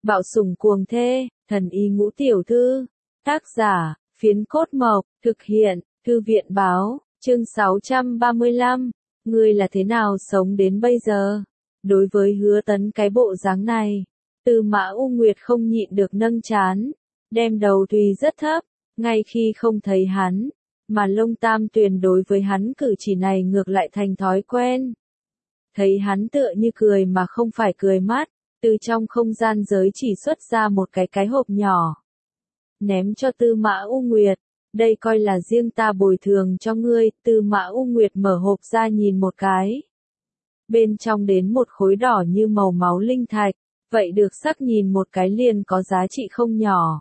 Bạo sủng cuồng thê, thần y ngũ tiểu thư. Tác giả, Phiến Cốt Mộc, thực hiện, Thư viện Báo, chương 635. Ngươi là thế nào sống đến bây giờ? Đối với Hứa Tấn cái bộ dáng này, Tư Mã U Nguyệt không nhịn được nâng trán, đem đầu tùy rất thấp, ngay khi không thấy hắn, mà Lông Tam Tuyền đối với hắn cử chỉ này ngược lại thành thói quen. Thấy hắn tựa như cười mà không phải cười mắt, từ trong không gian giới chỉ xuất ra một cái hộp nhỏ. Ném cho Tư Mã U Nguyệt, đây coi là riêng ta bồi thường cho ngươi. Tư Mã U Nguyệt mở hộp ra nhìn một cái. Bên trong đến một khối đỏ như màu máu linh thạch, vậy được sắc nhìn một cái liền có giá trị không nhỏ.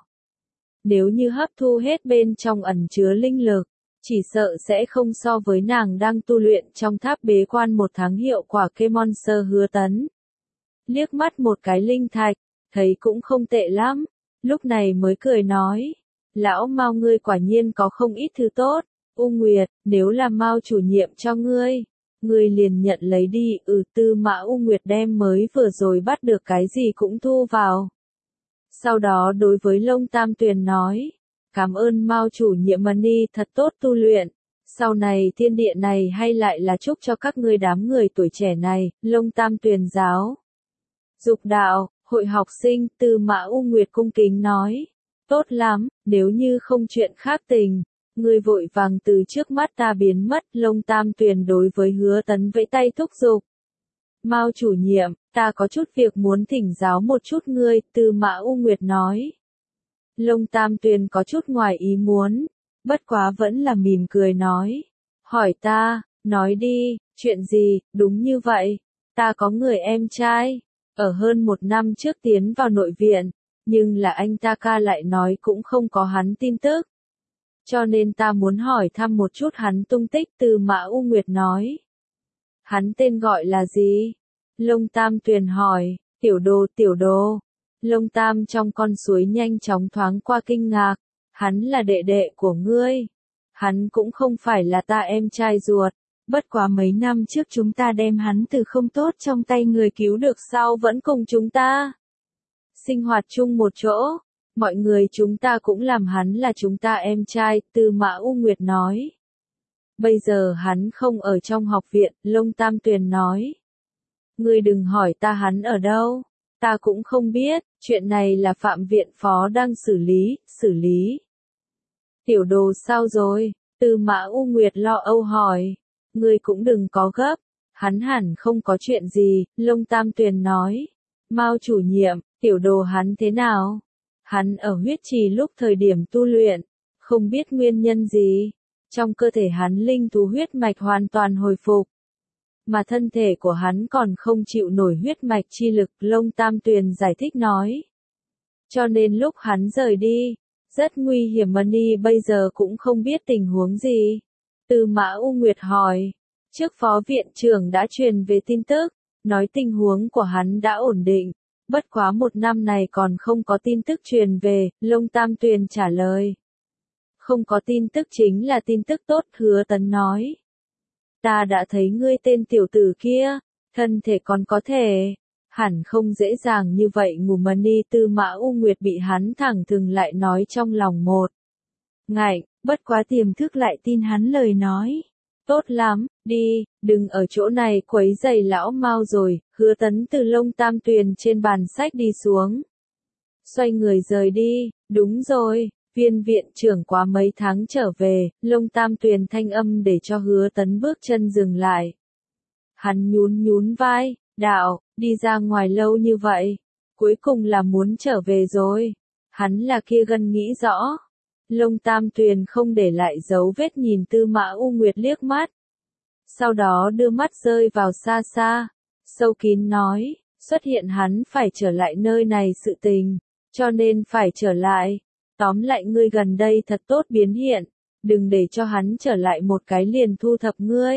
Nếu như hấp thu hết bên trong ẩn chứa linh lực, chỉ sợ sẽ không so với nàng đang tu luyện trong tháp bế quan 1 tháng hiệu quả cây monster Hứa Tấn. Liếc mắt một cái linh thạch, thấy cũng không tệ lắm, lúc này mới cười nói, lão Mao ngươi quả nhiên có không ít thứ tốt. U Nguyệt, nếu là Mao chủ nhiệm cho ngươi liền nhận lấy đi. Tư Mã U Nguyệt đem mới vừa rồi bắt được cái gì cũng thu vào. Sau đó đối với Lông Tam Tuyền nói, cảm ơn Mao chủ nhiệm Mani, thật tốt tu luyện. Sau này thiên địa này hay lại là chúc cho các ngươi đám người tuổi trẻ này. Lông Tam Tuyền giáo dục đạo, hội học sinh. Tư Mã U Nguyệt cung kính nói, tốt lắm, nếu như không chuyện khác tình, ngươi vội vàng từ trước mắt ta biến mất. Lông Tam Tuyền đối với Hứa Tấn vẫy tay thúc giục. Mao chủ nhiệm, ta có chút việc muốn thỉnh giáo một chút ngươi. Tư Mã U Nguyệt nói. Lông Tam Tuyền có chút ngoài ý muốn, bất quá vẫn là mỉm cười nói, hỏi ta, nói đi, chuyện gì? Đúng như vậy, ta có người em trai, ở hơn 1 năm trước tiến vào nội viện, nhưng là anh ta ca lại nói cũng không có hắn tin tức. Cho nên ta muốn hỏi thăm một chút hắn tung tích. Tư Mã U Nguyệt nói. Hắn tên gọi là gì? Lông Tam Tuyền hỏi. Tiểu Đồ. Lông Tam trong con suối nhanh chóng thoáng qua kinh ngạc. Hắn là đệ đệ của ngươi. Hắn cũng không phải là ta em trai ruột. Bất quá mấy năm trước chúng ta đem hắn từ không tốt trong tay người cứu được, sau vẫn cùng chúng ta sinh hoạt chung một chỗ. Mọi người chúng ta cũng làm hắn là chúng ta em trai. Tư Mã U Nguyệt nói. Bây giờ hắn không ở trong học viện. Lông Tam Tuyền nói. Ngươi đừng hỏi ta hắn ở đâu. Ta cũng không biết, chuyện này là Phạm viện phó đang xử lý. Tiểu Đồ sao rồi? Tư Mã U Nguyệt lo âu hỏi. Ngươi cũng đừng có gấp, hắn hẳn không có chuyện gì. Lông Tam Tuyền nói. Mao chủ nhiệm, Tiểu Đồ hắn thế nào? Hắn ở huyết trì lúc thời điểm tu luyện, không biết nguyên nhân gì, trong cơ thể hắn linh thú huyết mạch hoàn toàn hồi phục, mà thân thể của hắn còn không chịu nổi huyết mạch chi lực. Lông Tam Tuyền giải thích nói. Cho nên lúc hắn rời đi, rất nguy hiểm. Mani bây giờ cũng không biết tình huống gì. Tư Mã U Nguyệt hỏi. Trước phó viện trưởng đã truyền về tin tức, nói tình huống của hắn đã ổn định. Bất quá 1 năm này còn không có tin tức truyền về. Lông Tam Tuyền trả lời. Không có tin tức chính là tin tức tốt. Hứa Tấn nói. Ta đã thấy ngươi tên tiểu tử kia, thân thể còn có thể, hẳn không dễ dàng như vậy ngủ. Mani. Tư Mã U Nguyệt bị hắn thẳng thừng lại nói trong lòng một ngại, bất quá tiềm thức lại tin hắn lời nói. Tốt lắm, đi, đừng ở chỗ này quấy rầy lão Mao rồi. Hứa Tấn từ Lông Tam Tuyền trên bàn sách đi xuống, xoay người rời đi. Đúng rồi, viên viện trưởng quá mấy tháng trở về. Lông Tam Tuyền thanh âm để cho Hứa Tấn bước chân dừng lại. Hắn nhún vai, đạo, đi ra ngoài lâu như vậy, cuối cùng là muốn trở về rồi. Hắn là kia gân nghĩ rõ. Lông Tam Tuyền không để lại dấu vết nhìn Tư Mã U Nguyệt liếc mắt. Sau đó đưa mắt rơi vào xa xa, sâu kín nói, xuất hiện hắn phải trở lại nơi này sự tình, cho nên phải trở lại. Tóm lại ngươi gần đây thật tốt biến hiện, đừng để cho hắn trở lại một cái liền thu thập ngươi.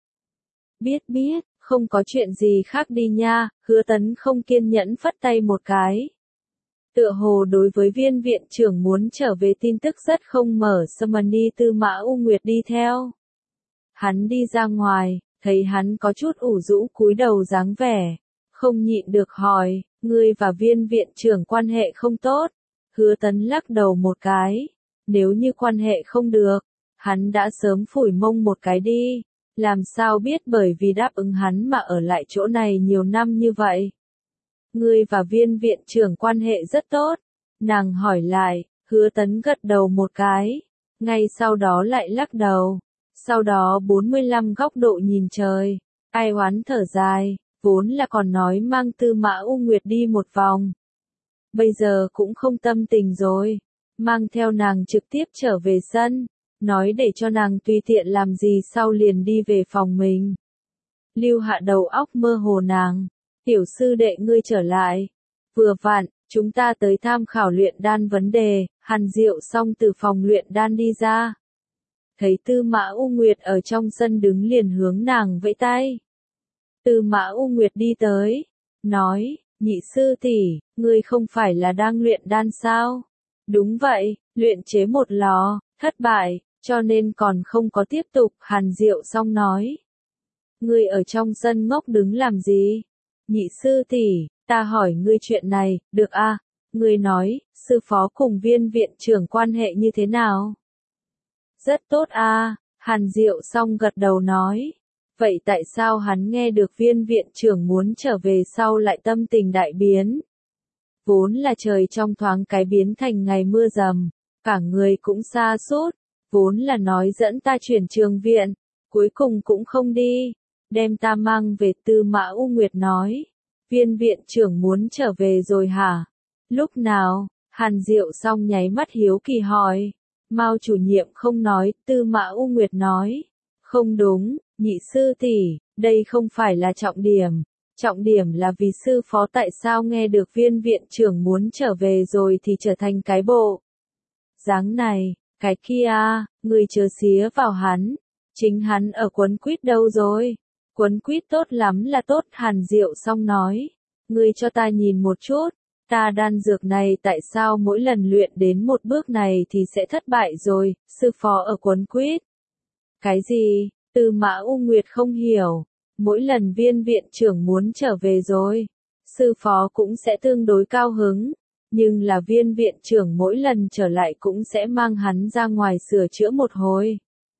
Biết, không có chuyện gì khác đi nha. Hứa Tấn không kiên nhẫn phất tay một cái. Tựa hồ đối với viên viện trưởng muốn trở về tin tức rất không mở Mani. Tư Mã U Nguyệt đi theo. Hắn đi ra ngoài, thấy hắn có chút ủ rũ cúi đầu dáng vẻ, không nhịn được hỏi, Ngươi và viên viện trưởng quan hệ không tốt. Hứa Tấn lắc đầu một cái. Nếu như quan hệ không được, hắn đã sớm phủi mông một cái đi. Làm sao biết bởi vì đáp ứng hắn mà ở lại chỗ này nhiều năm như vậy. Ngươi và viên viện trưởng quan hệ rất tốt. Nàng hỏi lại, Hứa Tấn gật đầu một cái. Ngay sau đó lại lắc đầu. Sau đó 45 góc độ nhìn trời. Ai oán thở dài, vốn là còn nói mang Tư Mã U Nguyệt đi một vòng. Bây giờ cũng không tâm tình rồi. Mang theo nàng trực tiếp trở về sân. Nói để cho nàng tùy tiện làm gì sau liền đi về phòng mình. Lưu Hạ đầu óc mơ hồ nàng. Tiểu sư đệ ngươi trở lại. Vừa vặn, chúng ta tới tham khảo luyện đan vấn đề. Hàn Diệu xong từ phòng luyện đan đi ra. Thấy Tư Mã U Nguyệt ở trong sân đứng liền hướng nàng vẫy tay. Tư Mã U Nguyệt đi tới. Nói, nhị sư tỷ, ngươi không phải là đang luyện đan sao? Đúng vậy, luyện chế một lò, thất bại, cho nên còn không có tiếp tục. Hàn Diệu xong nói. Ngươi ở trong sân ngốc đứng làm gì? Nhị sư tỷ, ta hỏi ngươi chuyện này, được à? Ngươi nói, sư phó cùng viên viện trưởng quan hệ như thế nào? Rất tốt à, Hàn Diệu xong gật đầu nói. Vậy tại sao hắn nghe được viên viện trưởng muốn trở về sau lại tâm tình đại biến? Vốn là trời trong thoáng cái biến thành ngày mưa rầm, cả người cũng sa sút, vốn là nói dẫn ta chuyển trường viện, cuối cùng cũng không đi, đem ta mang về. Tư Mã U Nguyệt nói, viên viện trưởng muốn trở về rồi hả? Lúc nào? Hàn Diệu xong nháy mắt hiếu kỳ hỏi. Mao chủ nhiệm không nói. Tư Mã U Nguyệt nói, không đúng, nhị sư tỷ, đây không phải là trọng điểm. Trọng điểm là vì sư phó tại sao nghe được viên viện trưởng muốn trở về rồi thì trở thành cái bộ dáng này, cái kia, người chớ xía vào hắn. Chính hắn ở quấn quýt đâu rồi? Quấn quýt tốt lắm là tốt. Hàn Diệu xong nói, ngươi cho ta nhìn một chút, ta đan dược này tại sao mỗi lần luyện đến một bước này thì sẽ thất bại rồi, sư phó ở quấn quýt. Cái gì? Tư Mã U Nguyệt không hiểu. Mỗi lần viên viện trưởng muốn trở về rồi, sư phó cũng sẽ tương đối cao hứng, nhưng là viên viện trưởng mỗi lần trở lại cũng sẽ mang hắn ra ngoài sửa chữa một hồi.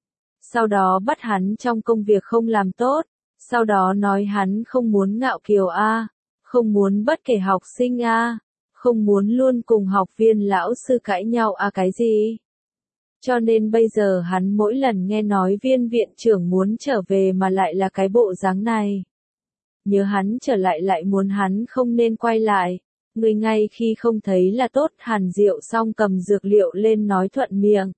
Sau đó bắt hắn trong công việc không làm tốt, sau đó nói hắn không muốn ngạo kiều a, không muốn bất kể học sinh a, không muốn luôn cùng học viên lão sư cãi nhau a cái gì. Cho nên bây giờ hắn mỗi lần nghe nói viên viện trưởng muốn trở về mà lại là cái bộ dáng này. Nhớ hắn trở lại lại muốn hắn không nên quay lại. Người ngay khi không thấy là tốt. Hàn Diệu xong cầm dược liệu lên nói thuận miệng.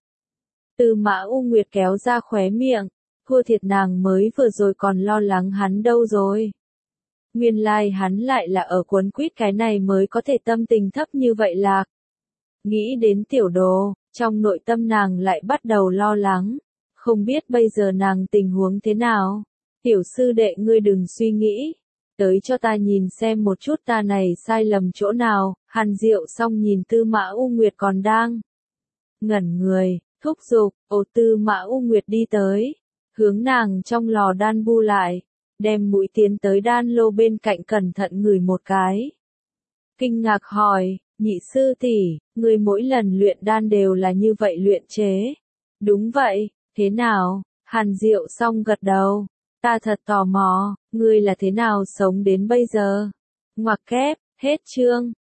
Tư Mã U Nguyệt kéo ra khóe miệng. Thua thiệt nàng mới vừa rồi còn lo lắng hắn đâu rồi. Nguyên lai hắn lại là ở quấn quýt cái này mới có thể tâm tình thấp như vậy lạc. Nghĩ đến tiểu đồ, trong nội tâm nàng lại bắt đầu lo lắng. Không biết bây giờ nàng tình huống thế nào. Tiểu sư đệ ngươi đừng suy nghĩ. Tới cho ta nhìn xem một chút ta này sai lầm chỗ nào. Hàn Diệu xong nhìn Tư Mã U Nguyệt còn đang ngẩn người, thúc giục. Tư Mã U Nguyệt đi tới, hướng nàng trong lò đan bu lại, đem mũi tiến tới đan lô bên cạnh cẩn thận ngửi một cái. Kinh ngạc hỏi, nhị sư tỷ, ngươi mỗi lần luyện đan đều là như vậy luyện chế? Đúng vậy, thế nào? Hàn Diệu xong gật đầu. Ta thật tò mò, ngươi là thế nào sống đến bây giờ? Ngoặc kép, hết chương.